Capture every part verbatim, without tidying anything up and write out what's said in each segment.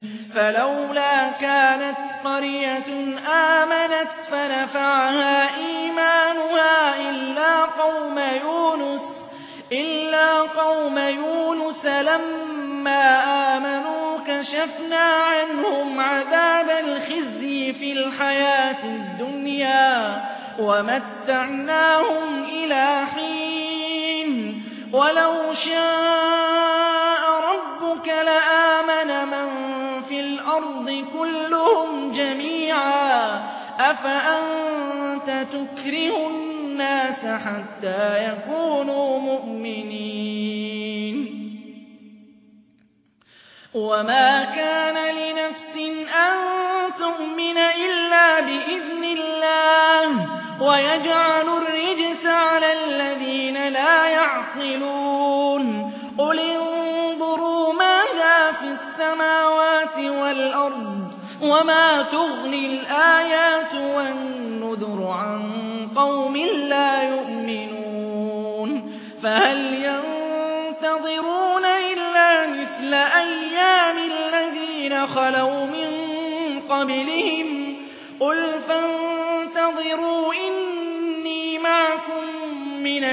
فلولا كانت قرية آمنت فنفعها إيمانها إلا قوم يونس إلا قوم يونس لما آمنوا كشفنا عنهم عذاب الخزي في الحياة الدنيا ومتعناهم إلى حين ولو شاء ربك لآمن من في الأرض كلهم جميعا أفأنت تكره الناس حتى يكونوا مؤمنين وما كان لنفس أن تؤمن إلا بإذن الله ويجعل الرجس على الذين لا يعقلون قل انظروا ماذا في السماوات والأرض وما تغني الآيات والنذر عن قوم لا يؤمنون فهل ينتظرون إلا مثل أيام الذين خلوا من قبلهم قل فانتظروا إني معكم من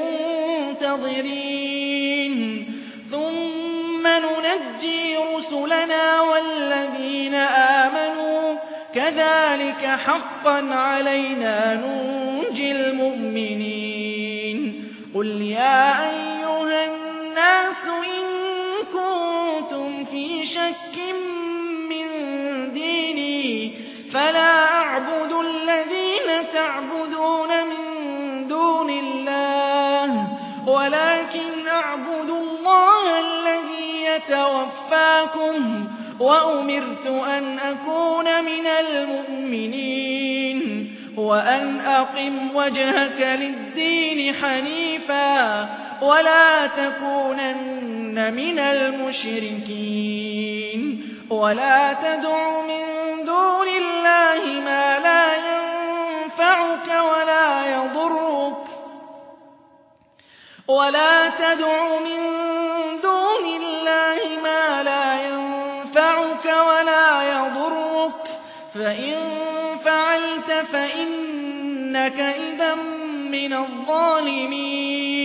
المنتظرين ثم ننجي رسلنا والذين آمنوا كذلك حقا علينا ننجي المؤمنين قل يا أيها الناس إن كنتم في شك من ديني فلا أعبد الذين تعبدون من دون الله ولكن أعبد الله الذي يتوفاكم وأمرت أن أكون من المؤمنين وأن أقم وجهك للدين حنيفا ولا تكونن من المشركين ولا تدع من دون الله ما لا ينفعك ولا يضرك ولا تدع من دون الله ما لا ينفعك ولا يضرك فإن فعلت فإنك إذا من الظالمين